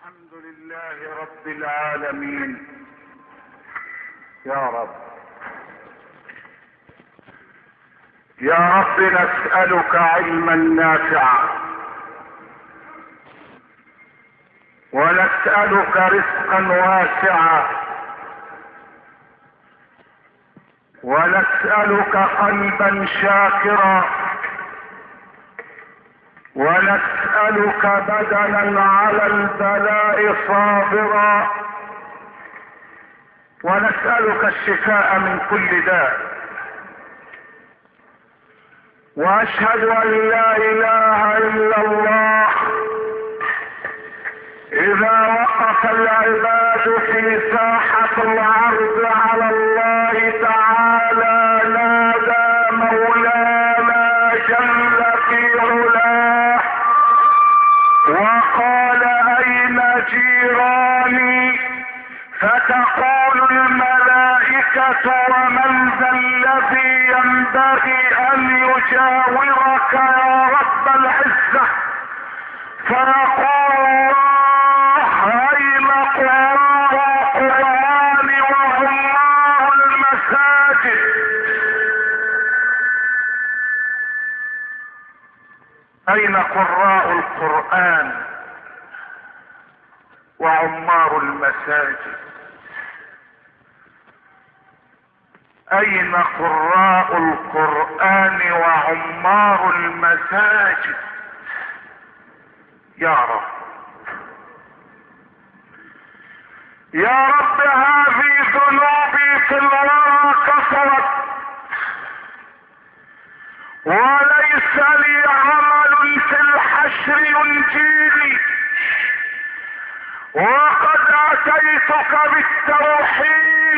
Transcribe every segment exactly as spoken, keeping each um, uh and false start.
الحمد لله رب العالمين. يا رب يا رب نسألك علما نافعا، ونسألك رزقا واسعا، ونسألك قلبا شاكرا، ونسألك بدنا على البلاء صابرا، ونسألك الشفاء من كل داء. واشهد ان لا اله الا الله. اذا وقف العباد في ساحة العرض على الله تعالى نادى مولانا جل في علاه وقال اين جيراني؟ فتقول الملائكة ومن ذا الذي ينبغي ان يجاورك يا رب العزة؟ فيقول الله اين قراء القرآن وعمار المساجد؟ اين قراء القرآن وعمار المساجد؟ اين قراء القرآن وعمار المساجد؟ يا رب يا رب هذه ذنوبي في الورى كثرت، وليس لي عمل في الحشر ينجيني، وقد اتيتك بالتوحيد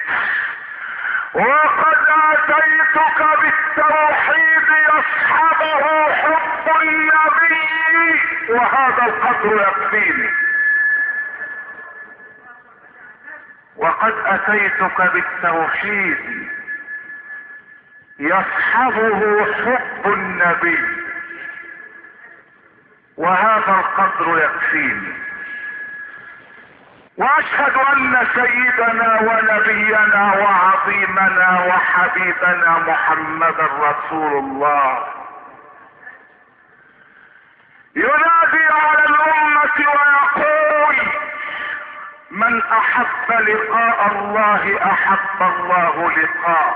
وقد اتيتك بالتوحيد يصحبه حب النبي، وهذا القدر يكفيني. وقد اتيتك بالتوحيد يصحبه حب النبي، وهذا القدر يكفيني. واشهد ان سيدنا ونبينا وعظيمنا وحبيبنا محمدا رسول الله ينادي على الامة ويقول: من احب لقاء الله احب الله لقاءه،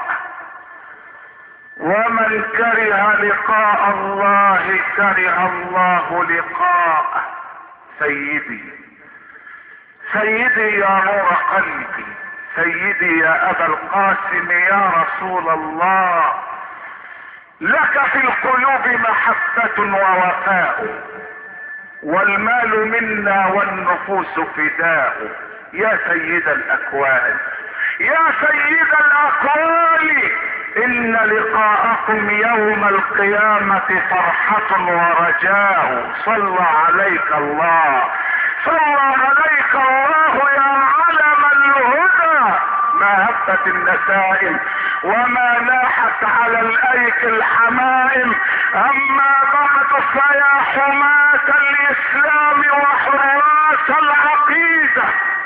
ومن كره لقاء الله كره الله لقاءه. سيدي سيدي يا نور قلبي، سيدي يا ابا القاسم، يا رسول الله، لك في القلوب محبة ووفاء، والمال منا والنفوس فداء. يا سيد الاكوان يا سيد الاكوان، ان لقاءكم يوم القيامة فرحة ورجاء. صلى عليك الله صلى عليك الله يا علم الهدى. ما هبت النسائم وما ناحت على الايك الحمائم. اما بعد فيا حماة الاسلام وحراس العقيدة،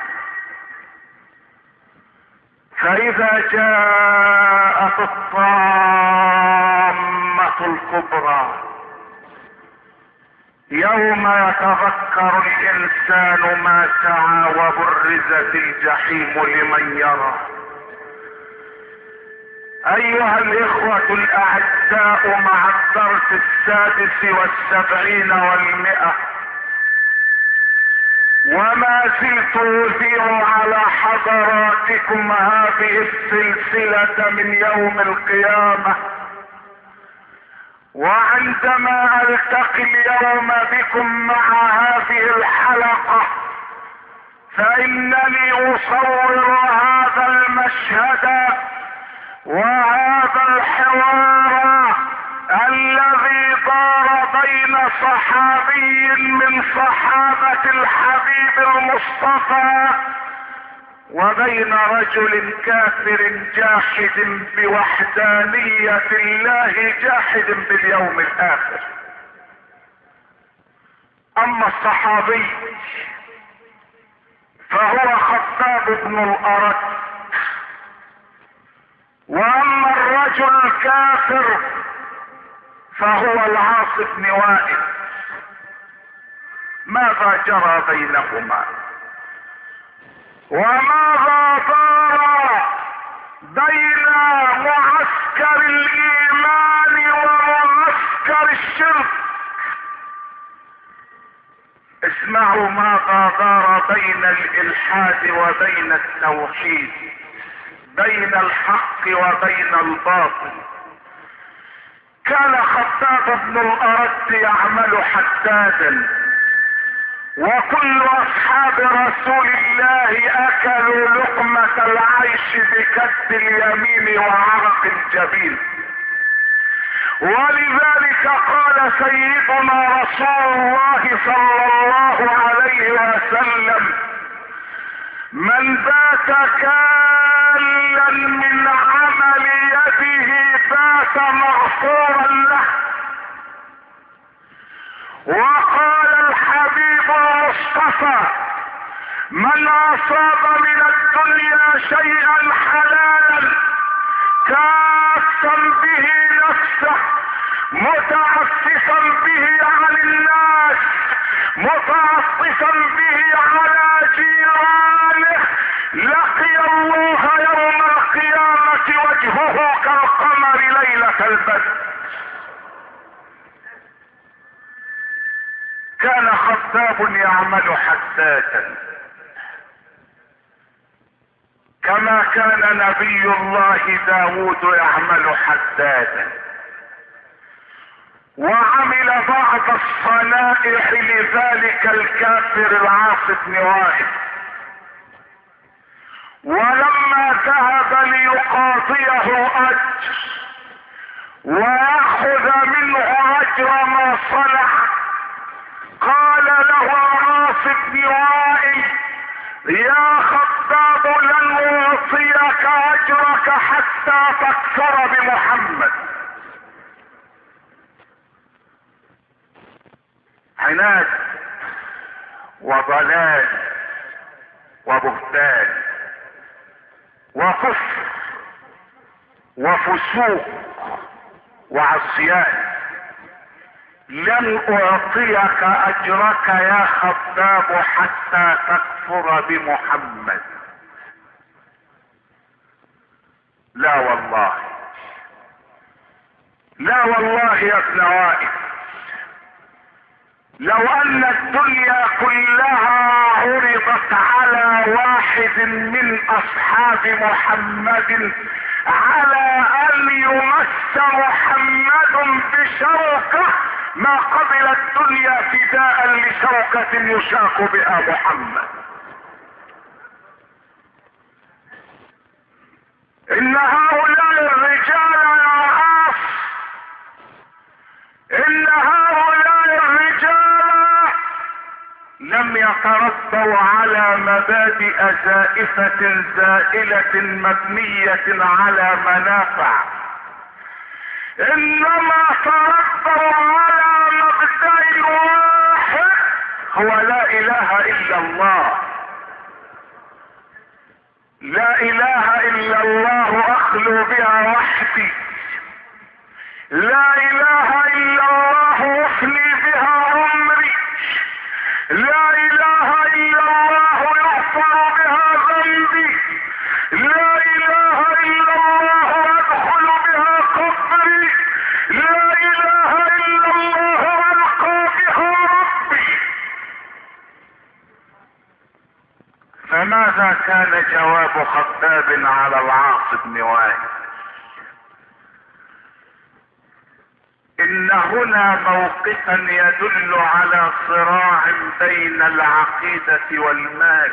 فاذا جاءت الطامة الكبرى يوم يتذكر الانسان ما سعى وبرزت الجحيم لمن يرى. ايها الاخوة الاعزاء، مع الدرس السادس والسبعين والمئة، وما زلت اثير على حضراتكم هذه السلسلة من يوم القيامة. وعندما التقي اليوم بكم مع هذه الحلقة فانني اصور هذا المشهد وهذا الحوار الذي دار بين صحابي من صحابة الحبيب المصطفى وبين رجل كافر جاحد بوحدانية الله جاحد باليوم الاخر. اما الصحابي فهو خطاب بن الأرت. واما الرجل الكافر فهو العاص بن وائل. ماذا جرى بينهما وماذا دار بين معسكر الايمان ومعسكر الشرك؟ اسمعوا ماذا دار بين الالحاد وبين التوحيد، بين الحق وبين الباطل. كان خطاب بن الأرت يعمل حدادا، وكل اصحاب رسول الله اكلوا لقمة العيش بكد اليمين وعرق الجبين. ولذلك قال سيدنا رسول الله صلى الله عليه وسلم: من بات كالا من عمل يده بات مغفورا له. وقال الحبيب المصطفى: من اصاب من الدنيا شيئا حلالا كافا به نفسه متعففا به عن الناس متعطفا به على جيرانه لقي الله يوم القيامة وجهه كالقمر ليلة البدر. كان خطاب يعمل حدادا كما كان نبي الله داود يعمل حدادا، وعمل بعض الصنائع لذلك الكافر العاص بن وائل. ولما ذهب ليقاضيه اجر ويأخذ منه اجر ما صنع، قال له العاص بن وائل: يا خطاب لن اعطيك اجرك حتى تكفر بمحمد. عناد وضلال وبهتان وكفر وفسوق وعصيان. لن اعطيك اجرك يا خطاب حتى تكفر بمحمد. لا والله، لا والله يا ابن وائل، لو ان الدنيا كلها عرضت على واحد من اصحاب محمد على ان يمس محمد بشوكة ما قبل الدنيا فداء لشوكة يشاق بها محمد. ان هؤلاء الرجال يا عاص، ان هؤلاء الرجال لم يتربوا على مبادئ زائفة زائلة مبنية على منافع، انما تربوا على مبدأ واحد هو لا اله الا الله. لا اله الا الله اخلو بها وحدي، لا اله الا الله افني بها عمري، لا اله الا الله يغفر بها ذنبي، لا اله الا الله ادخل بها قبري، لا اله الا الله القى بها ربي. فماذا كان جواب خطاب على العاص بن وائل؟ ان هنا موقفا يدل على صراع بين العقيدة والمال.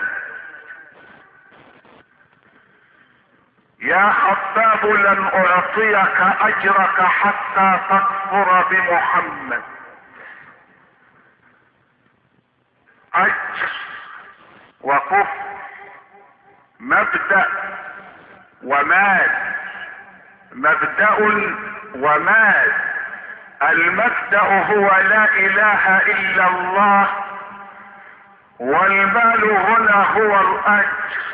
يا خطاب لن اعطيك اجرك حتى تكفر بمحمد. اجر وكفر، مبدأ ومال، مبدأ ومال. المبدأ هو لا اله الا الله، والمال هنا هو الاجر.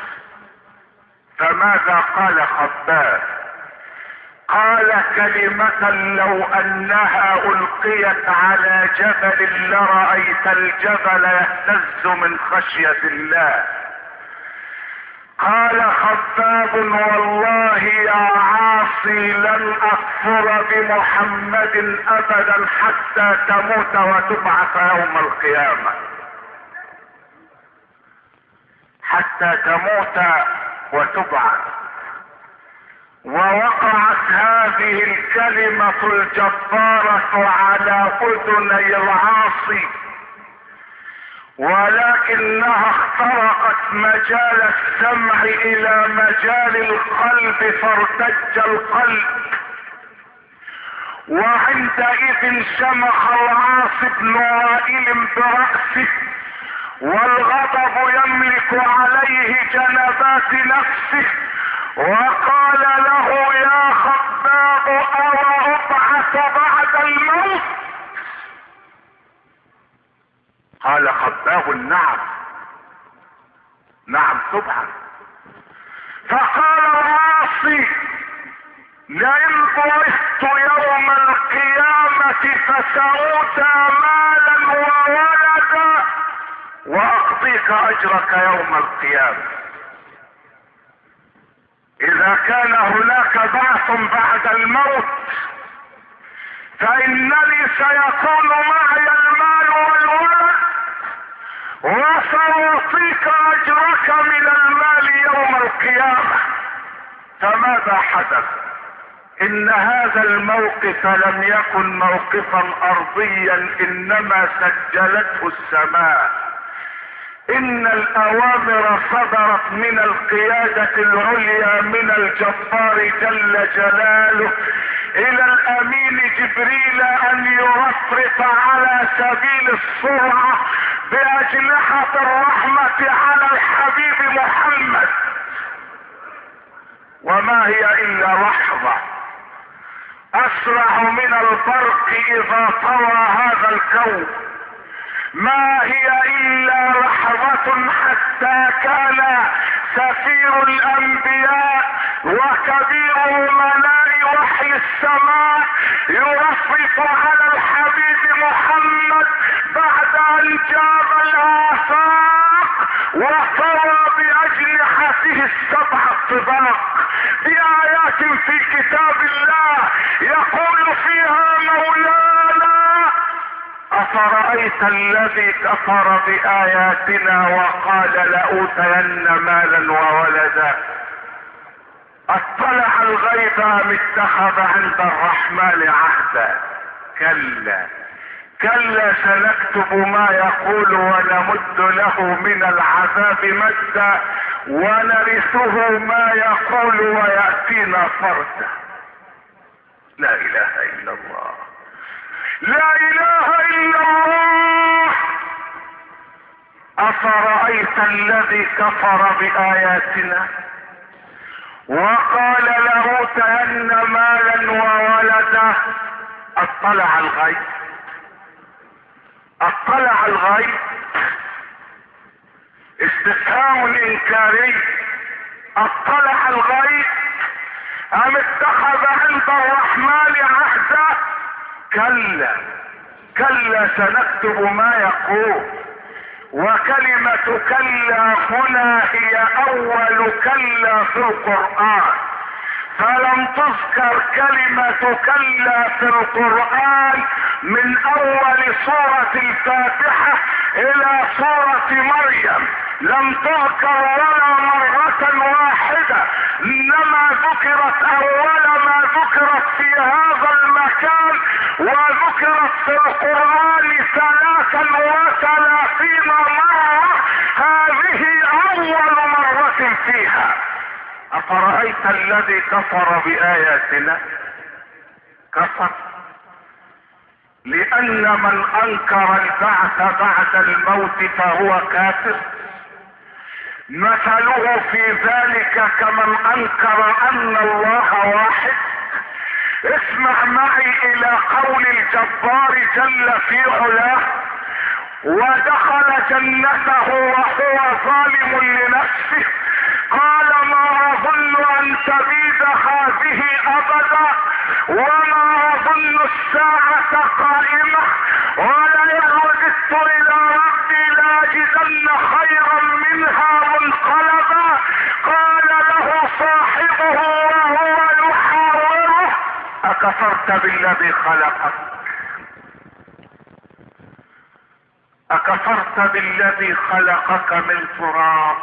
فماذا قال خباب؟ قال كلمة لو انها القيت على جبل لرأيت الجبل يهتز من خشية الله. قال خباب والله يا عاصي لن اكفر بمحمد ابدا حتى تموت وتبعث يوم القيامة. حتى تموت وتبعث. ووقعت هذه الكلمة الجبارة على اذني العاصي، ولكنها اخترقت مجال السمع الى مجال القلب فارتج القلب. وعندئذ شمخ العاص بن وائل برأسه والغضب يملك عليه جنبات نفسه، وقال له يا خباب أو أبعث بعد الموت؟ قال خباب نعم نعم تبعث. فقال العاصي لئن بعثت يوم القيامة فسأوتى مالا وولدا واعطيك اجرك يوم القيامة. اذا كان هناك بعث بعد الموت فانني سيكون معي المال والولد وسأعطيك اجرك من المال يوم القيامة. فماذا حدث؟ ان هذا الموقف لم يكن موقفا ارضيا، انما سجلته السماء. ان الاوامر صدرت من القيادة العليا من الجبار جل جلاله الى الامين جبريل ان يرفرف على سبيل السرعة باجنحة الرحمة على الحبيب محمد. وما هي الا لحظة اسرع من البرق اذا طوى هذا الكون. ما هي الا لحظة حتى كان سفير الانبياء وكبير امناء وحي السماء يرفرف على الحبيب محمد بعد ان جاب الافاق وطوى باجنحته السبع الطباق بآيات في كتاب الله يقول فيها مولانا أفرأيت الذي كفر بآياتنا وقال لأوتين مالا وولدا اطلع الغيب ام اتخذ عند الرحمن عهدا؟ كلا كلا سنكتب ما يقول ونمد له من العذاب مدا ونرثه ما يقول ويأتينا فردا. لا اله الا الله لا اله الا الله. افرأيت الذي كفر بآياتنا وقال لأوتين مالا وولدا اطلع الغيب اطلع الغيب استفهام انكاري. اطلع الغيب ام اتخذ عند الرحمن عهدا؟ كلا كلا سنكتب ما يقول. وكلمة كلا هنا هي اول كلا في القرآن، فلم تذكر كلمة كلا في القرآن من اول سورة الفاتحة الى سورة مريم، لم تذكر ولا مرة واحدة، انما ذكرت اول ما ذكرت في هذا المكان وذكرت في القرآن ثلاثا وثلاثين مرة. هذه اول مرة فيها. افرأيت الذي كفر بآياتنا؟ كفر لان من انكر البعث بعد الموت فهو كافر. مثله في ذلك كمن انكر ان الله واحد. اسمع معي الى قول الجبار جل في علاه ودخل جنته وهو ظالم لنفسه. قال ما اظن ان تبيد هذه ابدا وما اظن الساعة قائمة ولئن رددت الى ربي لاجدن خيرا منها منقلبا. قال له صاحبه وهو يحاوره اكفرت بالذي خلقك اكفرت بالذي خلقك من تراب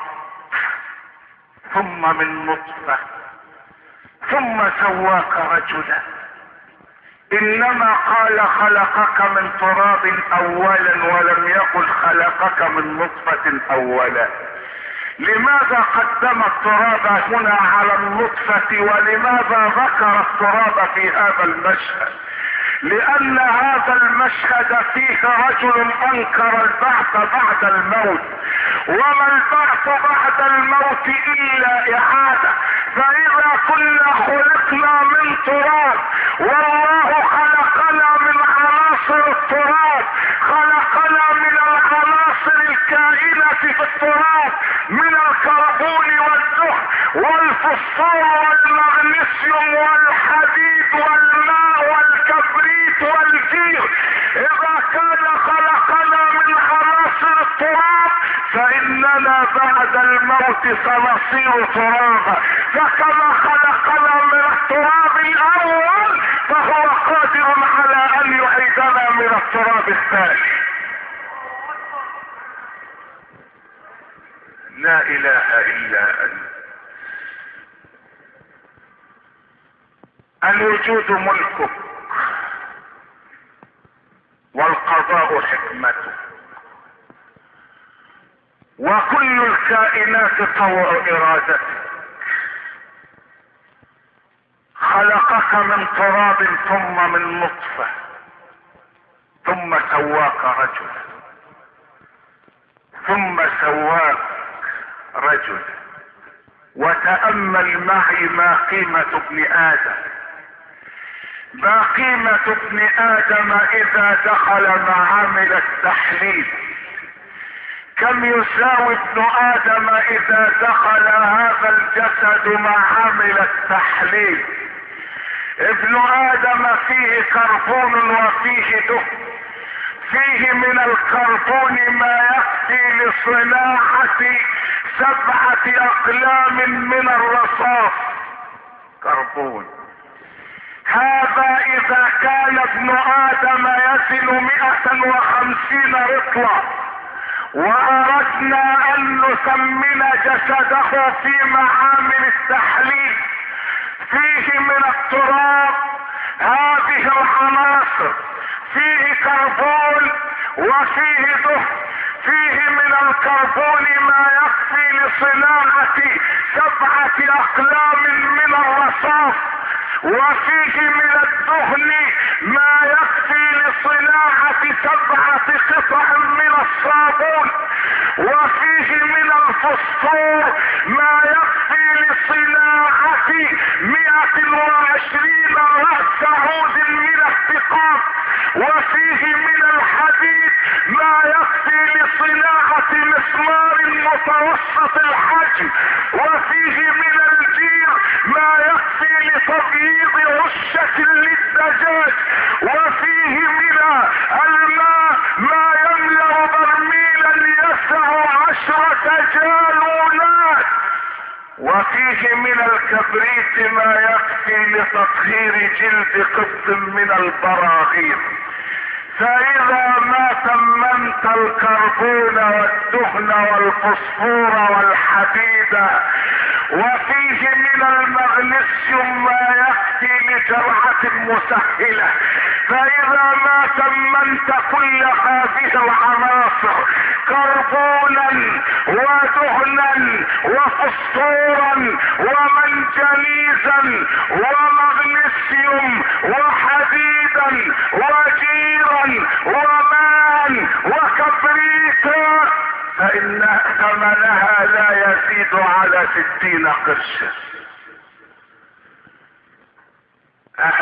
ثم من نطفة ثم سواك رجلا. انما قال خلقك من تراب اولا ولم يقل خلقك من نطفة اولا. لماذا قدم التراب هنا على النطفة ولماذا ذكر التراب في هذا المشهد؟ لان هذا المشهد فيه رجل انكر البعث بعد الموت، وما البعث بعد الموت الا اعادة. فاذا كنا خلقنا من تراب والله خلقنا من عناصر التراب، خلقنا من العناصر الكائنة في التراب من الكربون والدهن والفوسفور والمغنيسيوم والحديد والماء والكبريت والجير. اذا كان خلقنا من عناصر التراب فاننا بعد الموت سنصير ترابا، فكما خلقنا من التراب الاول فهو قادر على ان يعيدنا من التراب الثاني. لا اله الا انت. الوجود ملكك والقضاء حكمته، وكل الكائنات طوع ارادتك. خلقك من تراب ثم من نطفة ثم سواك رجلا ثم سواك رجلا. وتأمل معي ما قيمة ابن آدم، ما قيمة ابن آدم إذا دخل معامل التحليل. كم يساوي ابن آدم إذا دخل هذا الجسد معامل التحليل؟ ابن آدم فيه كربون وفيه دهن، فيه من الكربون ما يكفي لصناعة سبعة أقلام من الرصاص كربون. هذا إذا كان ابن آدم يزن مئة وخمسين رطلا، وأردنا أن نثمن جسده في معامل التحليل، فيه من التراب هذه العناصر، فيه كربون وفيه دهن، فيه من الكربون ما يكفي لصناعة سبعة أقلام من الرصاص، وفيه من الدهن ما يكفي لصناعة سبعة قطع من الصابون، وفيه من الفوسفور ما يكفي لصناعة مئة وعشرين رأس عود من الثقاب، وفيه من الحديد ما يكفي لصناعة مسمار متوسط الحجم، وفيه من الجير ما يكفي لتبييض عشة للدجاج، وفيه من الماء ما يملأ برميلا يسع عشرة جالونات، وفيه من الكبريت ما يكفي لتطهير جلد قط من البراغيث. فإذا ما ثمنت الكربون والدهن والفوسفور والحديد، وفيه من المغنيسيوم ما يكفي لجرعة مسهلة، فإذا ما ثمنت كل هذه العناصر كربونا ودهنا وفوسفورا ومنجنيزا ومغنيسيوم وحديدا وجيرا وماء وكبريتا، فإن ثمنها لا يزيد على ستين قرشا.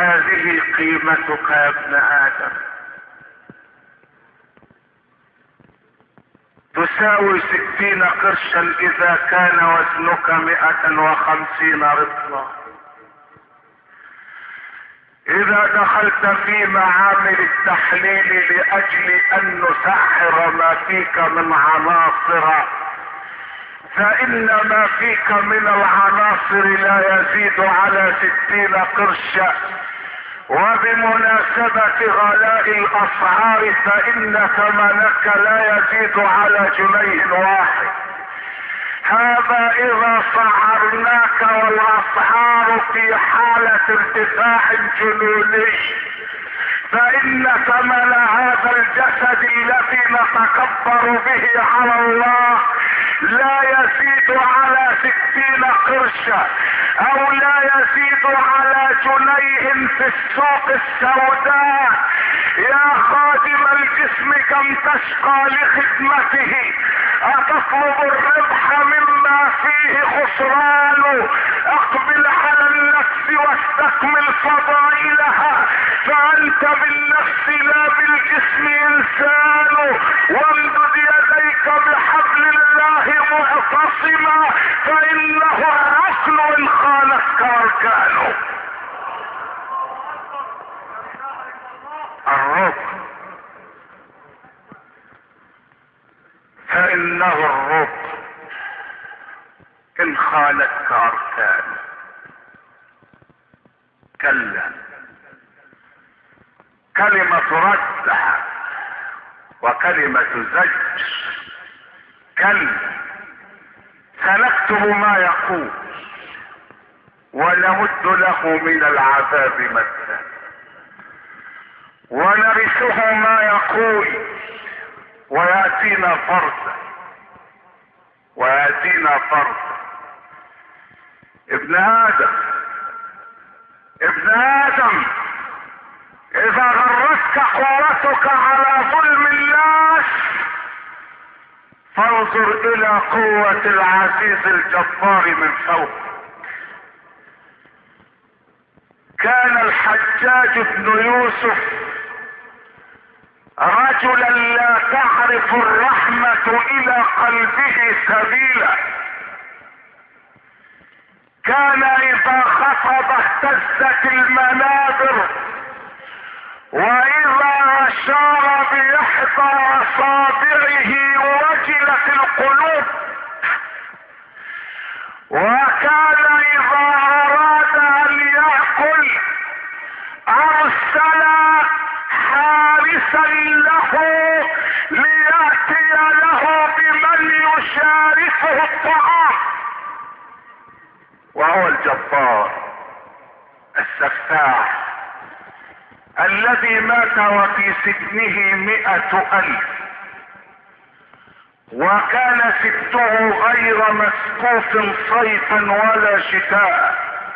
أهذه قيمتك يا ابن آدم؟ تساوي ستين قرشا اذا كان وزنك مئة وخمسين رطلا. اذا دخلت في معامل التحليل لاجل ان نسحر ما فيك من عناصر، فان ما فيك من العناصر لا يزيد على ستين قرشا. وبمناسبة غلاء الاسعار فان ثمنك لا يزيد على جنيه واحد. هذا اذا سعرناك والاسعار في حالة ارتفاع جنوني، فان ثمن هذا الجسد الذي نتكبر به على الله لا يزيد على ستين قرشا، او لا يزيد على جنيه في السوق السوداء. يا خادم الجسم كم تشقى لخدمته، اتطلب الربح مما فيه خسران؟ اقبل على النفس واستكمل فضائلها، فانت بالنفس لا بالجسم انسان. وامدد يديك بحبل الله معتصما، فانه الرسل ان خانتك اركانه. الركن فانه الركن ان خانتك اركانه. كلا، كلمة ردع وكلمة زج. كلا سنكتب ما يقول ونمد له من العذاب مدا، ونرثه ما يقول وياتينا فردا وياتينا فردا. ابن ادم ابن ادم اذا غرتك قوتك على ظلم الناس فانظر الى قوة العزيز الجبار من فوق. كان الحجاج بن يوسف رجلا لا تعرف الرحمة الى قلبه سبيلا. كان اذا خطب اهتزت المنابر، واذا اشار باحدى اصابعه وجلت القلوب. وكان اذا اراد ان يأكل ارسل حارسا له ليأتي له بمن يشاركه الطعام. وهو الجبار السفاح الذي مات وفي سجنه مئة الف، وكان سته غير مسقوف صيفا ولا شتاء،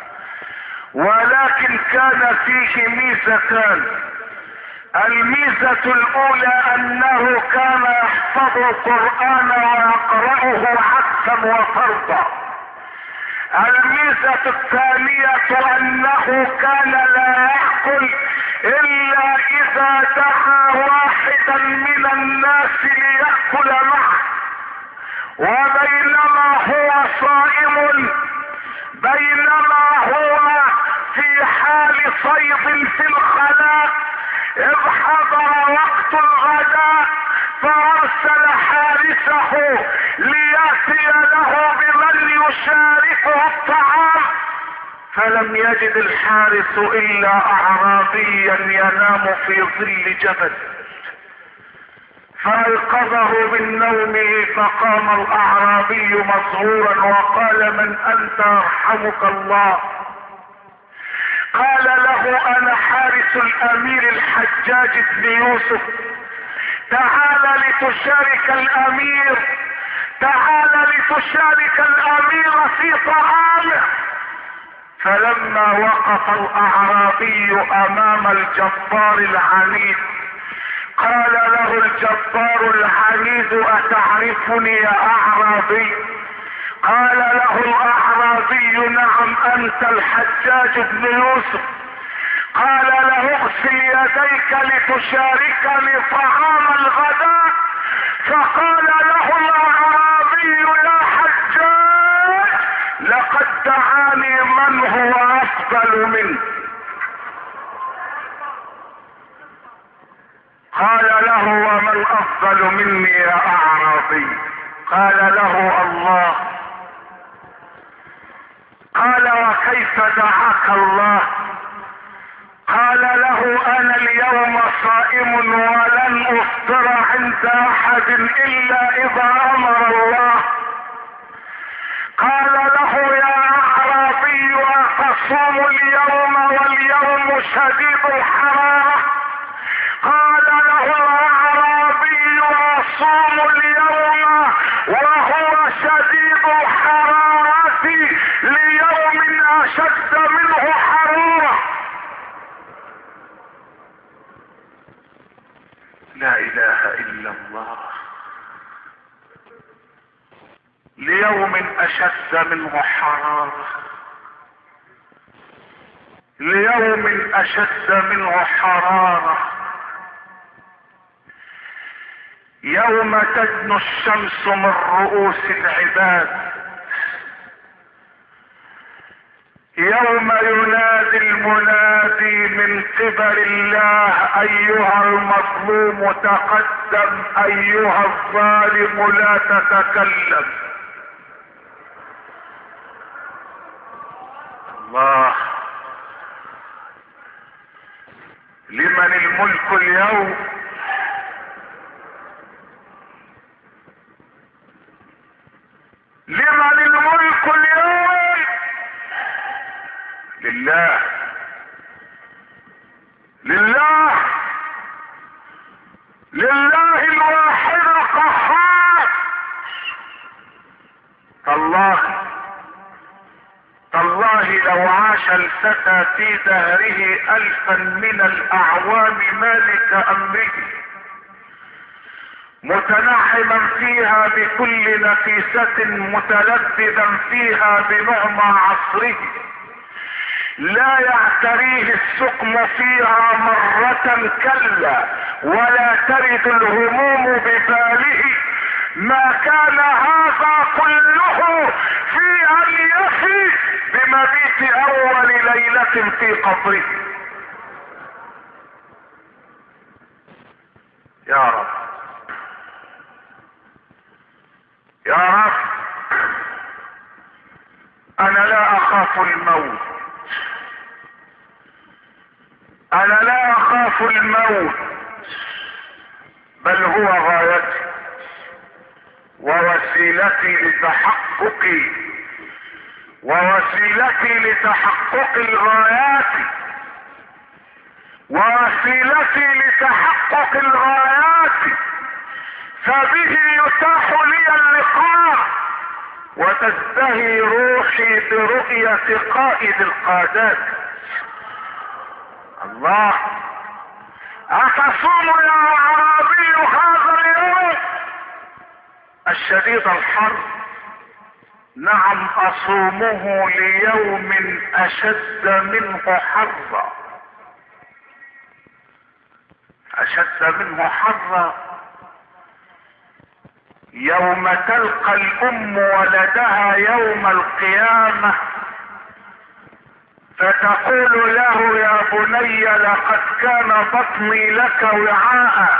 ولكن كان فيه ميزتان. الميزة الاولى انه كان يحفظ القرآن ويقرأه عكسا وفرضا. الميزة الثانية انه كان لا يأكل الا اذا دعا واحدا من الناس ليأكل معه. وبينما هو صائم، بينما هو في حال صيد في الخلاء، اذ حضر وقت الغداء فارسل حارسه ليأتي له بمن يشاركه الطعام، فلم يجد الحارس الا اعرابيا ينام في ظل جبل، فايقظه من نومه فقام الاعرابي مسرورا وقال: من انت يرحمك الله؟ قال له: انا حارس الامير الحجاج بن يوسف، تعال لتشارك الامير، تعال لتشارك الامير في طعامه. فلما وقف الاعرابي امام الجبار العنيد قال له الجبار العنيد: اتعرفني يا اعرابي؟ قال له الاعرابي: نعم انت الحجاج بن يوسف. قال له: اغسل يديك لتشاركني طعام الغداء. فقال له الاعرابي يا حجاج لقد دعاني من هو افضل منه. قال له ومن افضل مني يا اعرابي؟ قال له الله. قال وكيف دعاك الله؟ قال له انا اليوم صائم ولن افطر عند احد الا اذا امر الله. قال له يا اعرابي اتصوم اليوم واليوم شديد الحرارة؟ قال له الاعرابي اصوم اليوم وهو شديد الحرارة ليوم اشد منه حرارة. لا اله الا الله. ليوم اشد منه حرارة، ليوم اشد منه حرارة. يوم تدنو الشمس من رؤوس العباد، يوم ينادي المنادي من قبل الله ايها المظلوم تقدم، ايها الظالم لا تتكلم. الله. لمن الملك اليوم؟ لمن الملك اليوم؟ لله. لله. لله الواحد القهار. تالله تالله لو عاش الفتى في دهره الفا من الاعوام مالك امره متنعما فيها بكل نفيسة متلذذا فيها بنعمى عصره، لا يعتريه السقم فيها مرة كلا ولا ترد الهموم بباله، ما كان هذا كله في ان يفي بمبيت اول ليلة في قبره. يا رب يا رب انا لا اخاف الموت، انا لا اخاف الموت، بل هو غايتي ووسيلتي لتحققي ووسيلتي لتحقق الغايات ووسيلتي لتحقق الغايات، فبه يتاح لي اللقاء وتزدهي روحي برؤية قائد القادات. الله. اتصوم يا اعرابي هذا اليوم الشديد الحر؟ نعم اصومه ليوم اشد منه حرا، اشد منه حرا. يوم تلقى الام ولدها يوم القيامة فتقول له يا بني لقد كان بطني لك وعاء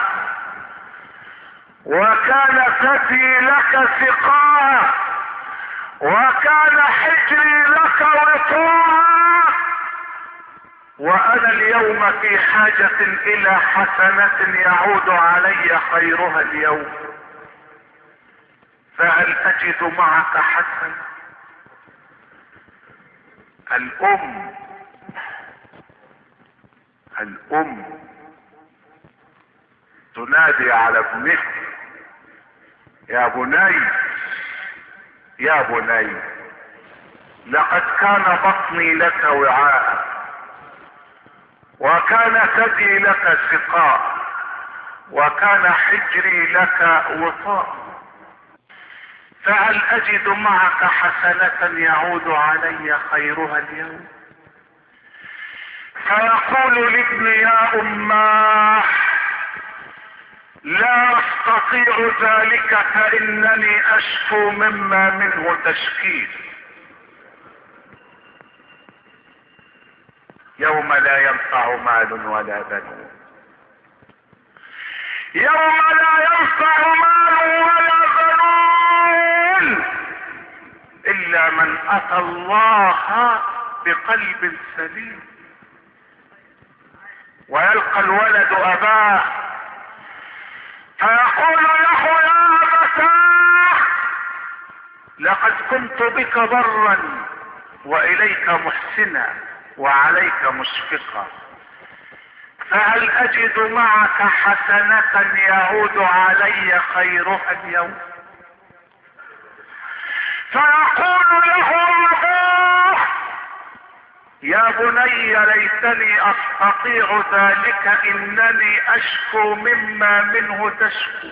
وكان ثدي لك سقاء وكان حجري لك وطاء، وانا اليوم في حاجة الى حسنة يعود علي خيرها اليوم، فهل اجد معك حسنة؟ الام الام تنادي على ابنها يا بني يا بني لقد كان بطني لك وعاء وكان ثدي لك سقاء وكان حجري لك وطاء، فهل اجد معك حسنة يعود علي خيرها اليوم؟ فيقول لابن يا اماه لا استطيع ذلك فانني اشكو مما منه تشكيل. يوم لا ينفع مال ولا بنون، يوم لا ينفع مال ولا بنون الا من اتى الله بقلب سليم. ويلقى الولد اباه فيقول له يا ابتاه لقد كنت بك برا واليك محسنا وعليك مشفقا، فهل اجد معك حسنة يعود علي خيرها اليوم؟ فيقول له ابوه يا بني ليتني استطيع ذلك انني اشكو مما منه تشكو.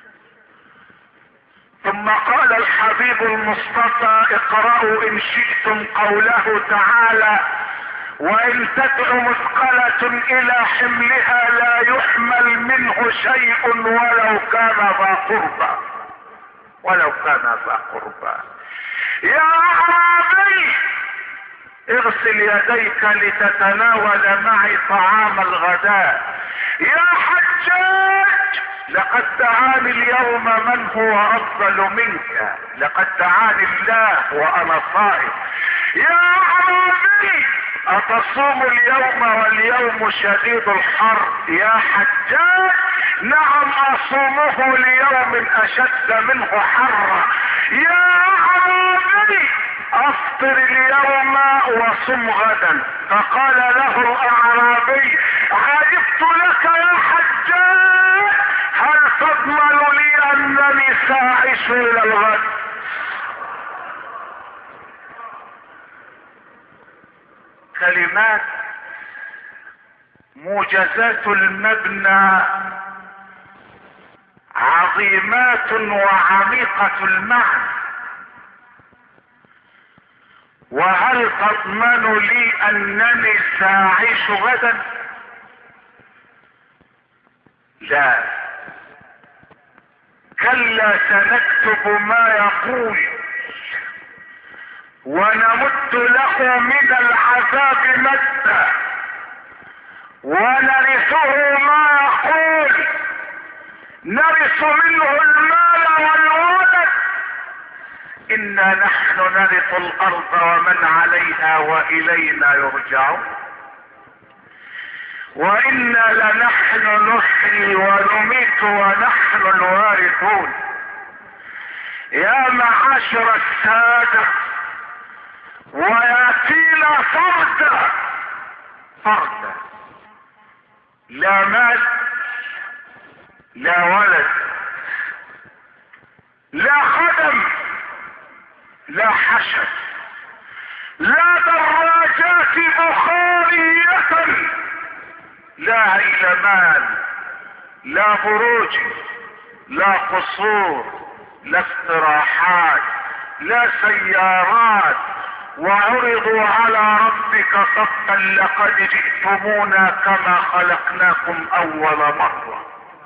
ثم قال الحبيب المصطفى اقرأوا ان شئتم قوله تعالى وان تدع مثقلة الى حملها لا يحمل منه شيء ولو كان ذا قربى ولو كان ذا قربى. يا اعرابي اغسل يديك لتتناول معي طعام الغداء. يا حجاج لقد دعاني اليوم من هو افضل منك، لقد دعاني الله وانا صائم. يا اعرابي اتصوم اليوم واليوم شديد الحر؟ يا حجاج نعم اصومه ليوم اشد منه حرا. يا اعرابي افطر اليوم وصم غدا. فقال له الاعرابي عجبت لك يا حجاج، هل تضمن لي انني ساعش الى الغد؟ كلمات موجزات المبنى عظيمات وعميقة المعنى. وهل تضمن لي انني ساعيش غدا؟ لا، كلا سنكتب ما يقول ونمد له من العذاب مدا ونرثه ما يقول، نرث منه المال والولد. انا نحن نرث الارض ومن عليها والينا يرجعون وانا لنحن نحيي ونميت ونحن الوارثون. يا معاشر السادة وياتينا فردا فردا، لا مال لا ولد لا خدم لا حشد لا دراجات بخارية لا هيلمان لا بروج لا قصور لا استراحات لا سيارات. وعرضوا على ربك صفا لقد جئتمونا كما خلقناكم اول مرة.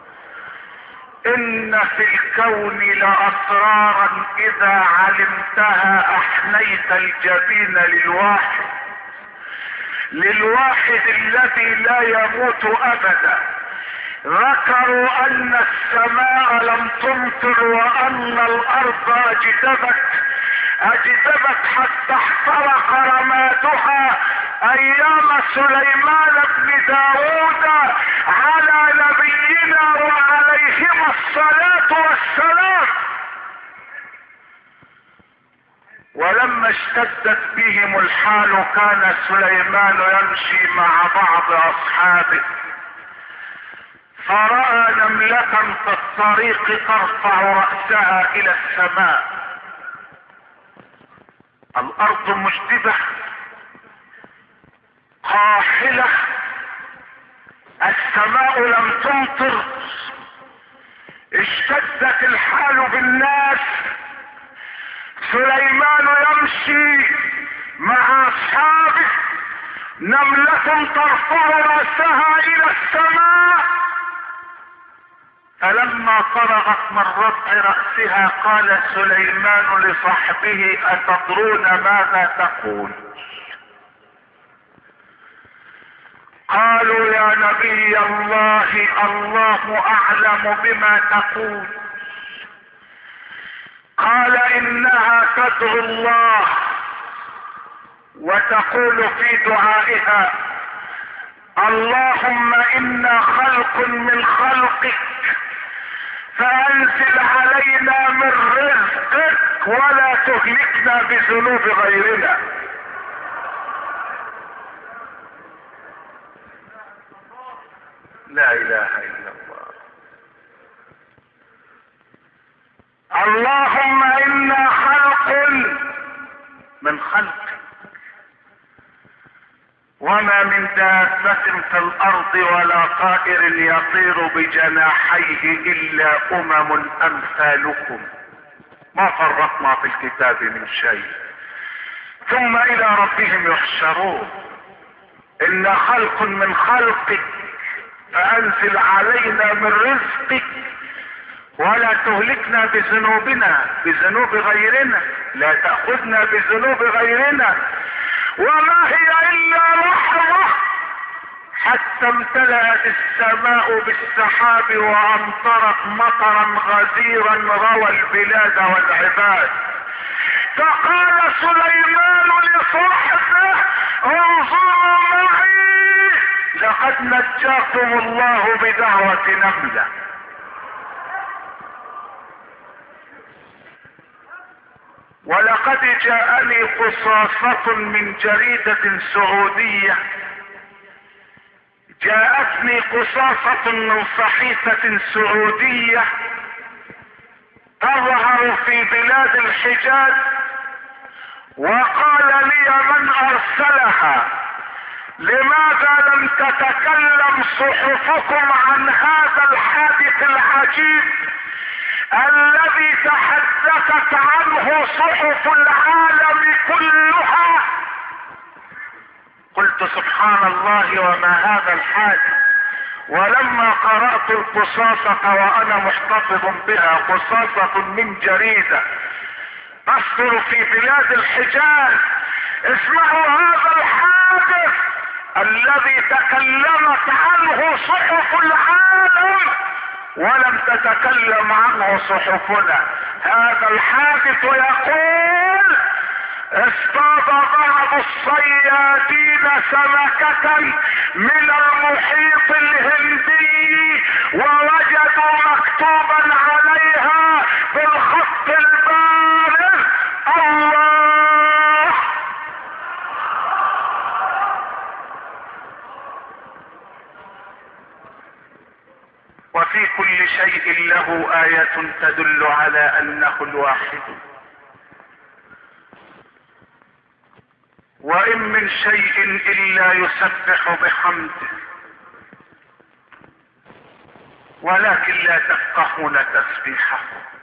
ان في الكون لاسرارا اذا علمتها احنيت الجبين للواحد للواحد الذي لا يموت ابدا. ذكروا ان السماء لم تمطر وان الارض اجدبت اجدبت حتى احترق رمادها ايام سليمان بن داود على نبينا وعليهما الصلاة والسلام. ولما اشتدت بهم الحال كان سليمان يمشي مع بعض اصحابه فرأى نملة في الطريق ترفع رأسها الى السماء. الارض مجدبة قاحلة، السماء لم تمطر، اشتدت الحال بالناس. سليمان يمشي مع اصحابه، نملة ترفع رأسها الى السماء فلما فرغت من رفع رأسها قال سليمان لصحبه أتدرون ماذا تقول؟ قالوا يا نبي الله الله أعلم بما تقول. قال إنها تدعو الله وتقول في دعائها اللهم إنا خلق من خلقك فأنزل علينا من رزقك ولا تهلكنا بذنوب غيرنا. لا إله إلا الله. اللهم إنا خلق من خلقك وما من دابة في الأرض ولا طائر يطير بجناحيه إلا أمم أمثالكم ما فرطنا في الكتاب من شيء ثم إلى ربهم يحشرون. إنا خلق من خلقك فأنزل علينا من رزقك ولا تهلكنا بذنوبنا بذنوب غيرنا لا تأخذنا بذنوب غيرنا. وما هي إلا لحظة حتى امتلأت السماء بالسحاب وأمطرت مطرا غزيرا روى البلاد والعباد. فقال سليمان لصحبه انظروا معي لقد نجاكم الله بدعوة نملة. ولقد جاءني قصاصة من جريدة سعودية جاءتني قصاصة من صحيفة سعودية تظهر في بلاد الحجاز وقال لي من ارسلها لماذا لم تتكلم صحفكم عن هذا الحادث العجيب الذي تحدثت عنه صحف العالم كلها؟ قلت سبحان الله وما هذا الحادث. ولما قرأت القصاصة وانا محتفظ بها قصاصة من جريدة تصدر في بلاد الحجاز اسمعوا هذا الحادث الذي تكلمت عنه صحف العالم ولم تتكلم عنه صحفنا. هذا الحادث يقول اصطاد بعض الصيادين سمكة من المحيط الهندي ووجدوا مكتوبا عليها بالخط البارز الله. وفي كل شيء له آية تدل على أنه الواحد. وإن من شيء إلا يسبح بحمده ولكن لا تفقهون تسبيحه.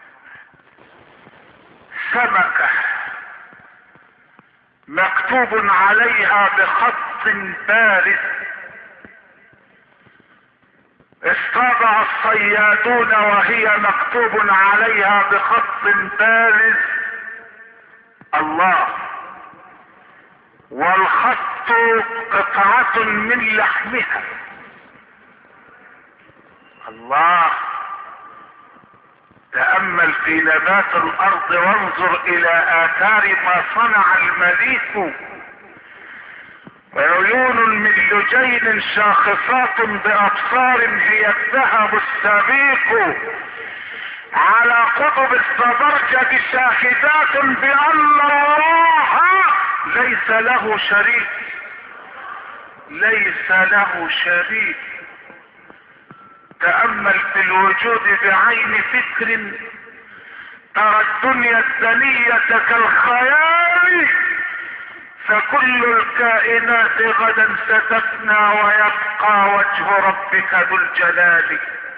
سمكة مكتوب عليها بخط بارز اصطادها الصيادون وهي مكتوب عليها بخط بارز الله، والخط قطعة من لحمها الله. تأمل في نبات الأرض وانظر إلى آثار ما صنع المليك. وعيون من لجين شاخصات بأبصار هي الذهب السبيق على قطب الزبرجد شاهدات بأن الله ليس له شريك ليس له شريك. تأمل في الوجود بعين فكر ترى الدنيا الدنية كالخيال فكل الكائنات غدا ستفنى ويبقى وجه ربك ذو الجلال.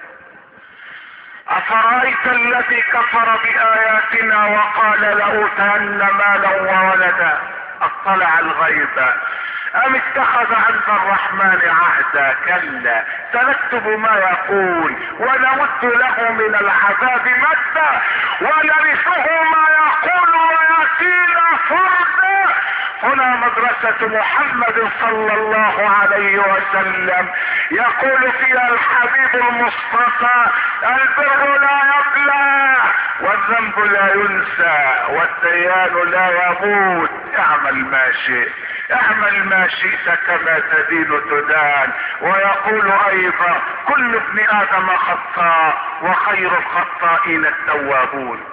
أفرأيت الذي كفر بآياتنا وقال لأوتين مالا وولدا اطلع الغيب ام اتخذ عند الرحمن عهدا؟ كلا، سنكتب ما يقول ونمد له من العذاب مدا ونرثه ما يقول وياتينا فردا. هنا مدرسة محمد صلى الله عليه وسلم، يقول فيها الحبيب المصطفى: البر لا يبلى والذنب لا ينسى والديان لا يموت. اعمل ما شئت، اعمل ما شئت كما تدين تدان. ويقول ايضا: كل ابن ادم خطاء وخير الخطائين التوابون.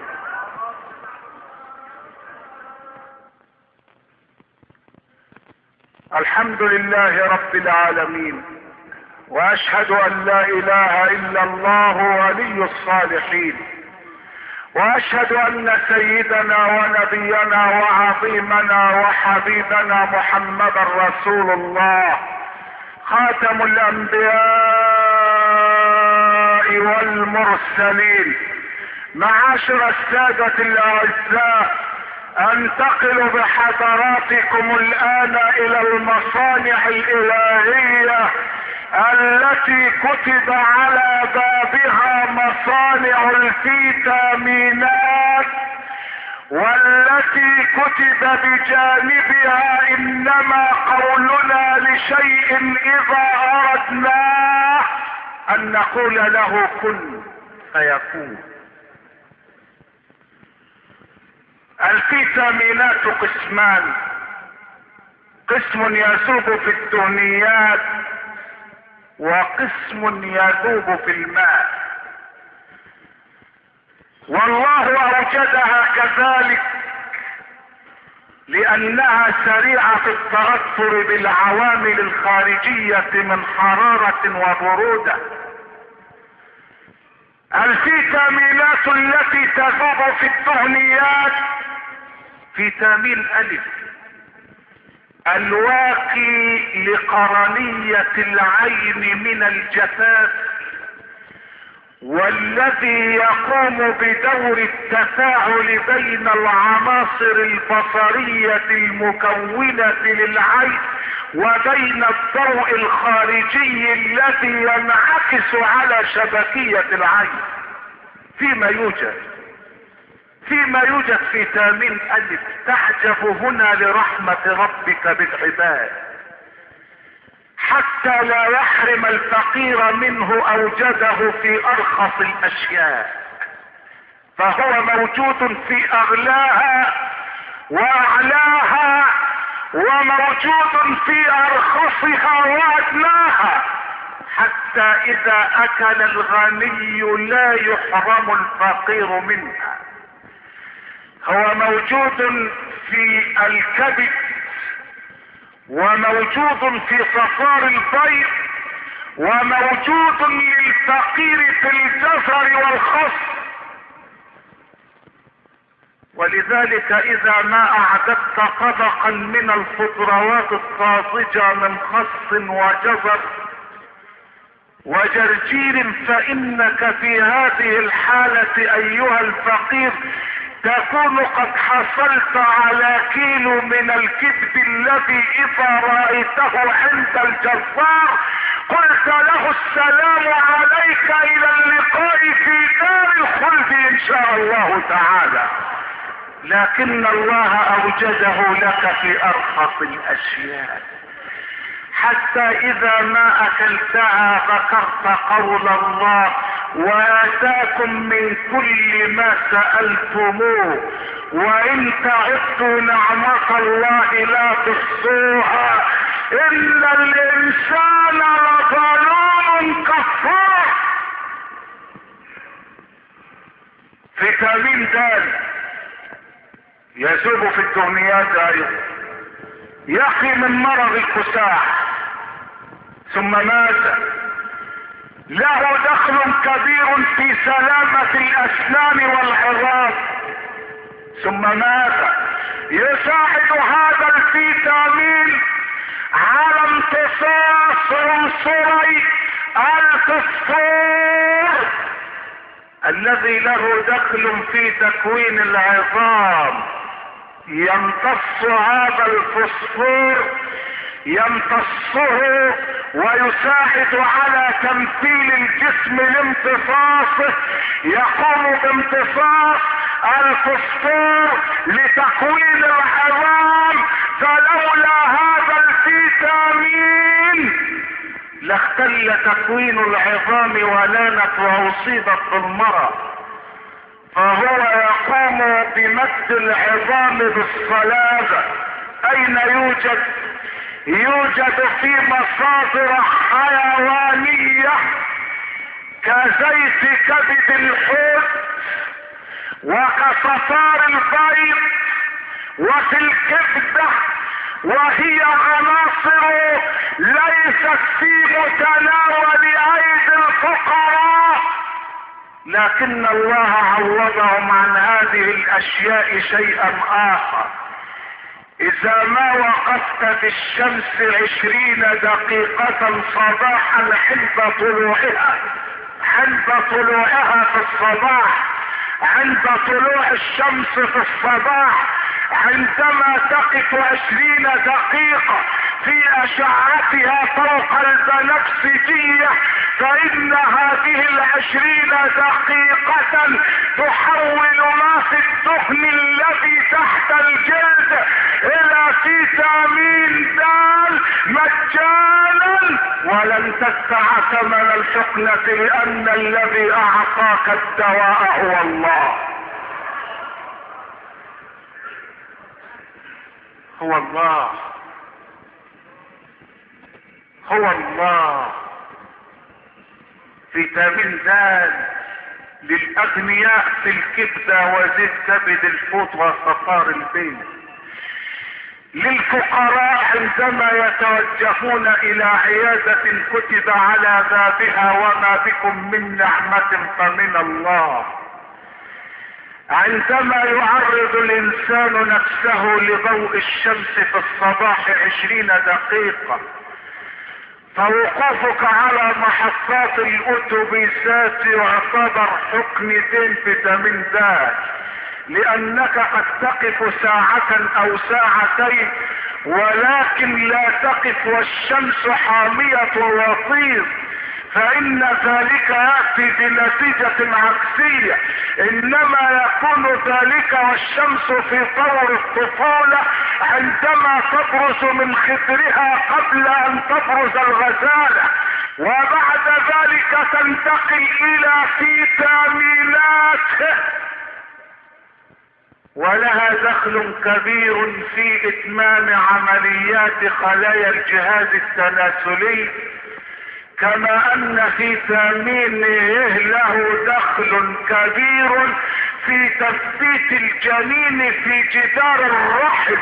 الحمد لله رب العالمين، واشهد ان لا اله الا الله ولي الصالحين، واشهد ان سيدنا ونبينا وعظيمنا وحبيبنا محمدا رسول الله، خاتم الانبياء والمرسلين. معاشر السادة الاعزاء، انتقل بحضراتكم الان الى المصانع الالهية التي كتب على بابها مصانع الفيتامينات، والتي كتب بجانبها: انما قولنا لشيء اذا اردناه ان نقول له كن فيكون. الفيتامينات قسمان: قسم يذوب في الدهنيات وقسم يذوب في الماء، والله اوجدها كذلك لانها سريعة في التأثر بالعوامل الخارجية من حرارة وبرودة. الفيتامينات التي تذوب في الدهنيات: فيتامين الف الواقي لقرنية العين من الجفاف، والذي يقوم بدور التفاعل بين العناصر البصرية المكونة للعين وبين الضوء الخارجي الذي ينعكس على شبكية العين. فيما يوجد فيما يوجد فيتامين ألف. تعجب هنا لرحمة ربك بالعباد، حتى لا يحرم الفقير منه اوجده في ارخص الاشياء، فهو موجود في اغلاها واعلاها، وموجود في ارخصها وادناها، حتى اذا اكل الغني لا يحرم الفقير منها. هو موجود في الكبد، وموجود في صفار البيض، وموجود للفقير في الجزر والخس. ولذلك اذا ما اعددت طبقا من الخضروات الطازجة من خس وجزر وجرجير، فانك في هذه الحالة ايها الفقير تكون قد حصلت على كيلو من الكبد الذي اذا رأيته عند الجزار قلت له: السلام عليك، الى اللقاء في دار الخلد ان شاء الله تعالى. لكن الله اوجده لك في ارخص الاشياء، حتى اذا ما اكلتها ذكرت قول الله: واتاكم من كل ما سألتموه وان تعدوا نعمة الله لا تحصوها ان الانسان لظلوم كفار. فيتامين د يذوب في الدهنيات ايضا، يقي من مرض الكساح. ثم ماذا؟ له دخل كبير في سلامة الاسنان والعظام. ثم ماذا؟ يساعد هذا الفيتامين على امتصاص عنصري الفوسفور الذي له دخل في تكوين العظام. يمتص هذا الفوسفور يمتصه ويساعد على تمثيل الجسم لامتصاصه، يقوم بامتصاص الفوسفور لتكوين العظام. فلولا هذا الفيتامين لاختل تكوين العظام ولانت واصيبت بالمرض. فهو يقوم بمد العظام بالصلابة. اين يوجد؟ يوجد في مصادر حيوانية كزيت كبد الحوت وكصفار البيض وفي الكبدة، وهي عناصر ليست في متناول ايدي الفقراء، لكن الله عوضهم عن هذه الاشياء شيئا اخر. اذا ما وقفت في الشمس عشرين دقيقة صباحا عند طلوعها عند طلوعها في الصباح عند طلوع الشمس في الصباح، عندما تقف عشرين دقيقة في اشعتها فوق البنفسجية، فان هذه العشرين دقيقة تحول ما في الدهن الذي تحت الجلد الى فيتامين د مجانا، ولن تدفع ثمن الحقنة لان الذي اعطاك الدواء هو الله. هو الله هو الله. فيتامين د للاغنياء في الكبدة وزيت كبد الحوت وصفار البيض. للفقراء عندما يتوجهون الى عيادة كتب على بابها وما بكم من نعمة فمن الله. عندما يعرض الانسان نفسه لضوء الشمس في الصباح عشرين دقيقة، فوقوفك على محطات الاتوبيسات يعتبر حقنتين فيتامين د، لانك قد تقف ساعة او ساعتين ولكن لا تقف والشمس حامية الوطيس، فان ذلك يأتي بنتيجة عكسية. انما يكون ذلك والشمس في طور الطفولة عندما تبرز من خدرها قبل ان تبرز الغزالة، وبعد ذلك تنتقل الى فيتامينات ولها دخل كبير في اتمام عمليات خلايا الجهاز التناسلي، كما ان فيتامين ه له دخل كبير في تثبيت الجنين في جدار الرحم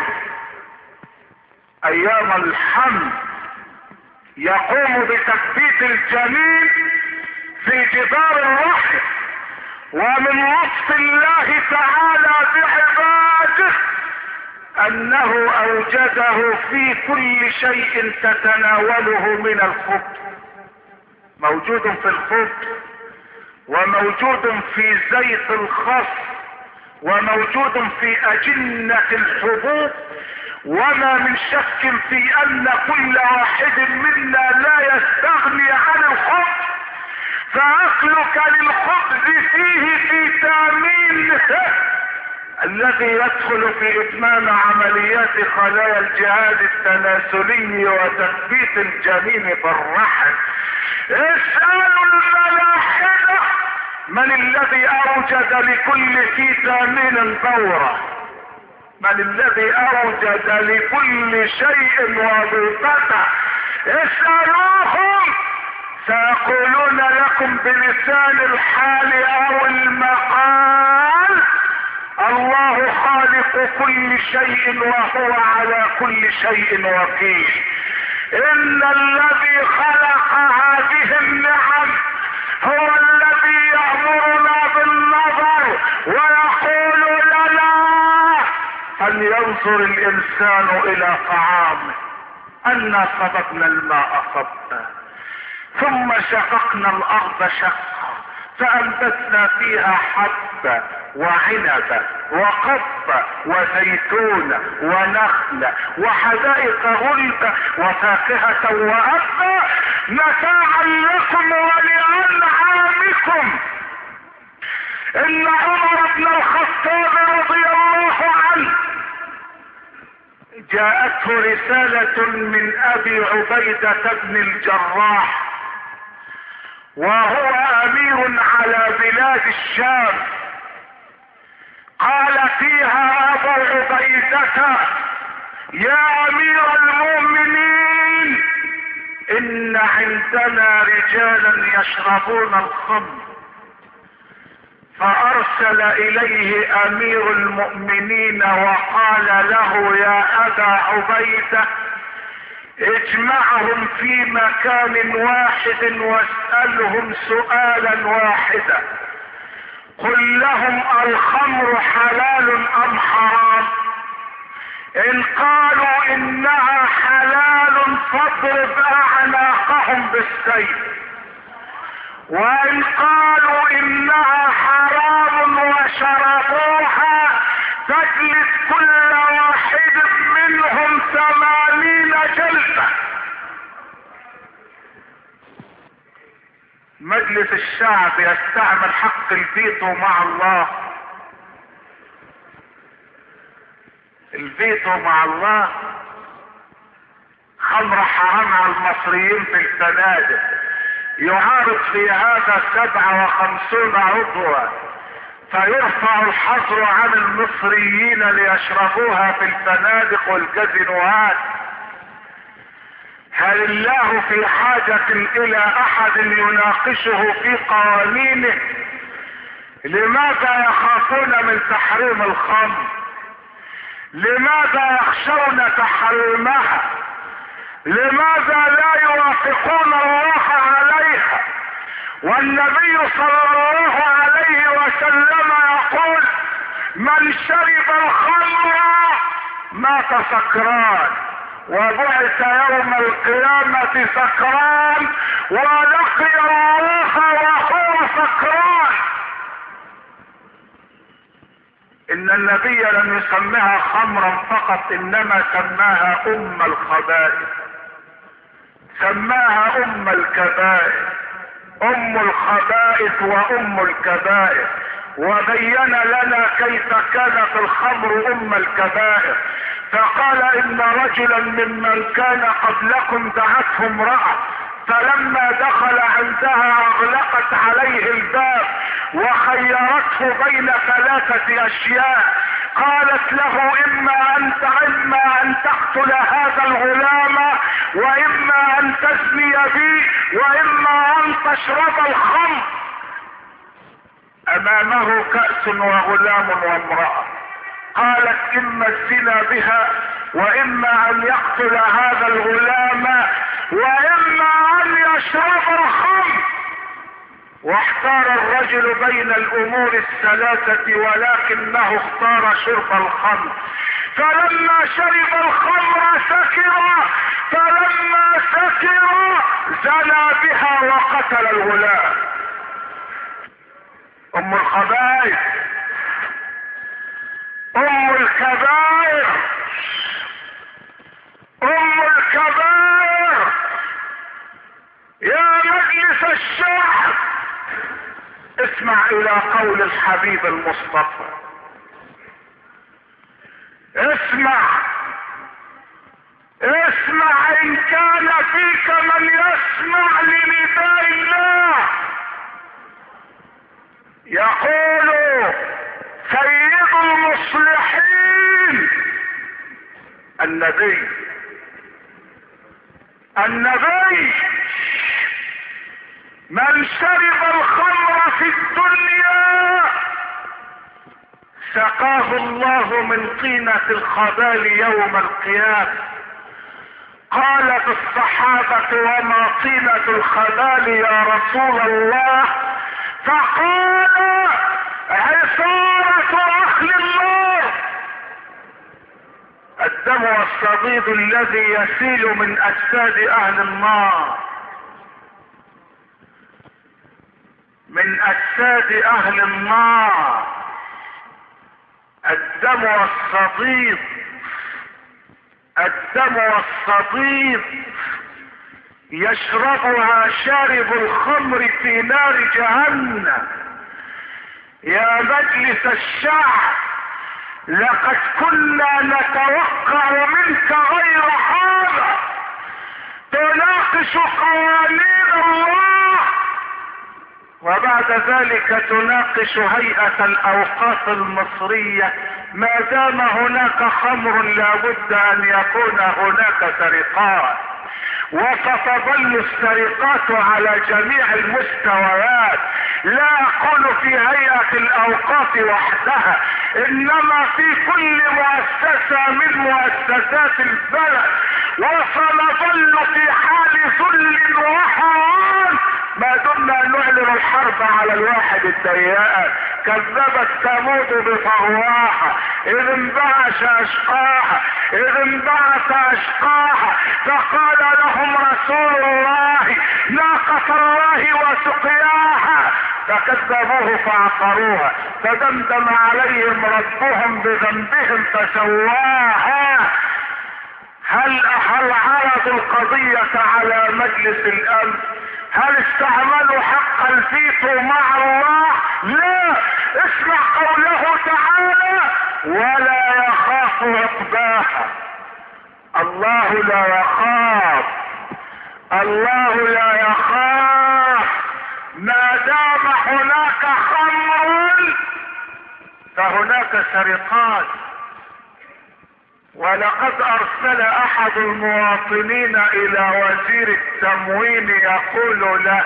ايام الحمل. يقوم بتثبيت الجنين في جدار الرحم. ومن لطف الله تعالى بعباده انه اوجده في كل شيء تتناوله من الخبز، موجود في الخبز وموجود في زيت الخس وموجود في اجنة الحبوب. وما من شك في ان كل واحد منا لا يستغني عن الخبز، فاكلك للخبز فيه فيتامين الذي يدخل في اتمام عمليات خلايا الجهاز التناسلي وتثبيت الجنين في الرحم. اسألوا الملاحدة من الذي اوجد لكل فيتامين دورة، من الذي اوجد لكل شيء وظيفته. اسألوهم سيقولون لكم بلسان الحال او المقال الله خالق كل شيء وهو على كل شيء وكيل. ان الذي خلق هذه النعم هو الذي يأمرنا بالنظر ويقول لنا فلينظر الانسان الى طعامه انا صببنا الماء صبا ثم شققنا الارض شقا فانبتنا فيها حبا وعنبة وقبة وزيتون ونخلة وحدائق غلبة وفاكهة وأبا متاعا لكم ولأنعامكم. إن عمر بن الخطاب رضي الله عنه جاءته رسالة من أبي عبيدة بن الجراح وهو أمير على بلاد الشام. قال فيها أبو عبيدة: يا أمير المؤمنين، إن عندنا رجالا يشربون الخمر. فأرسل إليه أمير المؤمنين وقال له: يا أبا عبيدة، اجمعهم في مكان واحد واسألهم سؤالا واحدا، قل لهم: الخمر حلال أم حرام؟ إن قالوا إنها حلال فاضرب أعناقهم بالسيف، وإن قالوا إنها حرام وشربوها تجلد كل واحد منهم ثمانين جلدة. مجلس الشعب يستعمل حق الفيتو مع الله. الفيتو مع الله. خمر حرام على المصريين في الفنادق، يعارض في هذا سبعة وخمسون عضوا، فيرفع الحظر عن المصريين ليشربوها في الفنادق والكازينوهات. هل الله في حاجة الى احد يناقشه في قوانينه؟ لماذا يخافون من تحريم الخمر؟ لماذا يخشون تحريمها؟ لماذا لا يوافقون الله عليها؟ والنبي صلى الله عليه وسلم يقول: من شرب الخمر مات سكران، وبعث يوم القيامة سكران، ولقي الله وهو سكران. ان النبي لم يسمها خمرا فقط، انما سماها ام الخبائث، سماها ام الكبائر، ام الخبائث وام الكبائر. وبين لنا كيف كانت الخمر ام الكبائر، فقال: ان رجلا ممن كان قبلكم دعته امرأة، فلما دخل عندها اغلقت عليه الباب وخيرته بين ثلاثة اشياء، قالت له: اما ان اما ان تقتل هذا الغلام، واما ان تزني بي، واما ان تشرب الخمر. امامه كأس وغلام وامرأة. قالت: اما الزنا بها، واما ان يقتل هذا الغلام، واما ان يشرب الخمر. واحتار الرجل بين الامور الثلاثة، ولكنه اختار شرب الخمر. فلما شرب الخمر سكر، فلما سكر زنى بها وقتل الغلام. ام الخبائث، ام الكبائر، ام الكبائر. يا مجلس الشعب، اسمع الى قول الحبيب المصطفى. اسمع اسمع ان كان فيك من يسمع لنداء الله. يقول سيد المصلحين النبي النبي من شرب الخمر في الدنيا سقاه الله من طينة الخبال يوم القيامة. قالت الصحابة: وما طينة الخبال يا رسول الله؟ فقال: عصارة اهل النار، الدم والصديد الذي يسيل من اجساد اهل النار، من اجساد اهل النار. الدم والصديد، الدم والصديد يشربها شارب الخمر في نار جهنم. يا مجلس الشعب، لقد كنا نتوقع منك غير هذا، تناقش قوانين الله وبعد ذلك تناقش هيئة الاوقاف المصرية. ما دام هناك خمر لابد ان يكون هناك سرقات، وستظل السرقات على جميع المستويات. لا اقول في هيئة الاوقاف وحدها، انما في كل مؤسسة من مؤسسات البلد، وسنظل في حال ذل وهوان ما دمنا نعلن الحرب على الواحد الديان. كذبت ثمود بطغواها اذ انبعث اشقاها اذ انبعث اشقاها فقال لهم رسول الله ناقة الله وسقياها فكذبوه فعقروها فدمدم عليهم ربهم بذنبهم فسواها. هل هل عرضوا القضية على مجلس الامن؟ هل استعملوا حق الفيتو مع الله؟ لا. اسمع قوله تعالى ولا يخاف عقباها. الله لا يخاف، الله لا يخاف. ما دام هناك خمر فهناك سرقات. ولقد ارسل احد المواطنين الى وزير التموين يقول له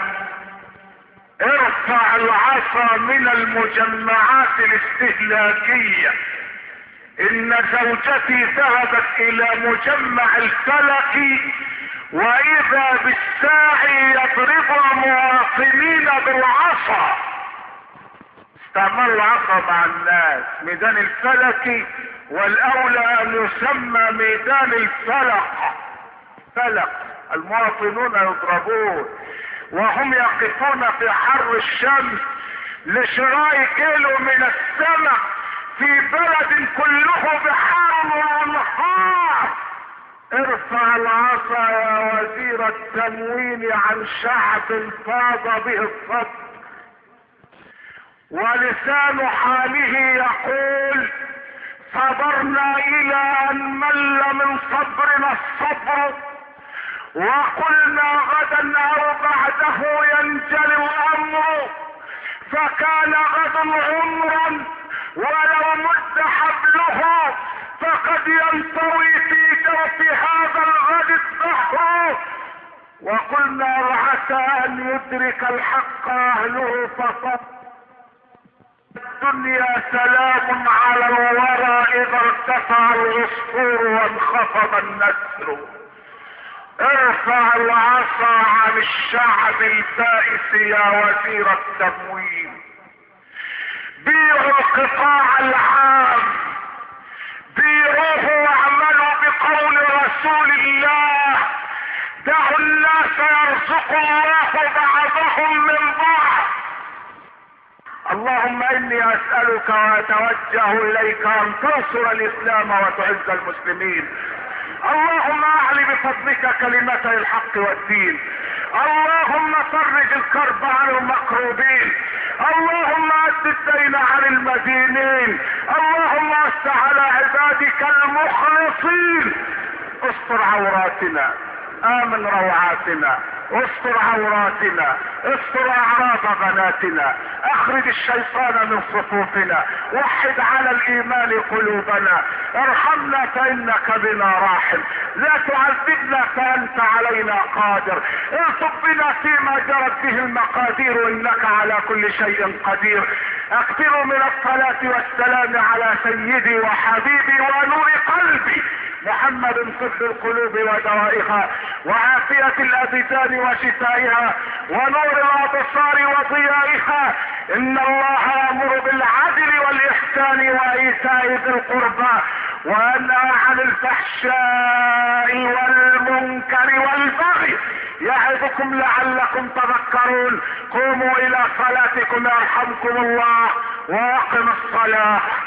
ارفع العصا من المجمعات الاستهلاكية. ان زوجتي ذهبت الى مجمع الفلكي واذا بالساعي يضرب مواطنين بالعصا. استعملوا العصا مع الناس. ميدان الفلكي والاولى ان يسمى ميدان الفلق. فلق المواطنون يضربون وهم يقفون في حر الشمس لشراء كيلو من السمك في بلد كله بحار وانهار. ارفع العصا يا وزير التموين عن شعب فاض به الصبر. ولسان حاله يقول صبرنا الى ان مل من صبرنا الصبر وقلنا غدا او بعده ينجلي الامر فكان غد عمرا ولو مد حبله فقد ينطوي في جوف هذا الغد الدهر وقلنا وعسى ان يدرك الحق اهله فصبر. الدنيا سلام على الورى اذا ارتفع العصفور وانخفض النسر. ارفع العصا عن الشعب البائس يا وزير التموين. بيعوا القطاع العام، بيعوه واعملوا بقول رسول الله دعوا الناس يرزق الله بعضهم من بعض. اللهم اني اسألك واتوجه اليك ان تنصر الاسلام وتعز المسلمين. اللهم اعل بفضلك كلمتي الحق والدين. اللهم فرج الكرب عن المكروبين. اللهم اد الدين عن المدينين. اللهم وسع على عبادك المخلصين. استر عوراتنا، امن روعاتنا، استر عوراتنا، استر اعراض بناتنا، اخرج الشيطان من صفوفنا، وحد على الايمان قلوبنا، ارحمنا فانك بنا راحم، لا تعذبنا فانت علينا قادر، الطف بنا فيما جرت به المقادير انك على كل شيء قدير. اكثروا من الصلاة والسلام على سيدي وحبيبي ونور قلبي محمد طب القلوب ودوائها وعافية الابدان وشفائها ونور الابصار وضيائها. ان الله يأمر بالعدل والاحسان وايتاء ذي القربى وينهى عن الفحشاء والمنكر والبغي يعظكم لعلكم تذكرون. قوموا الى صلاتكم يرحمكم الله واقم الصلاة.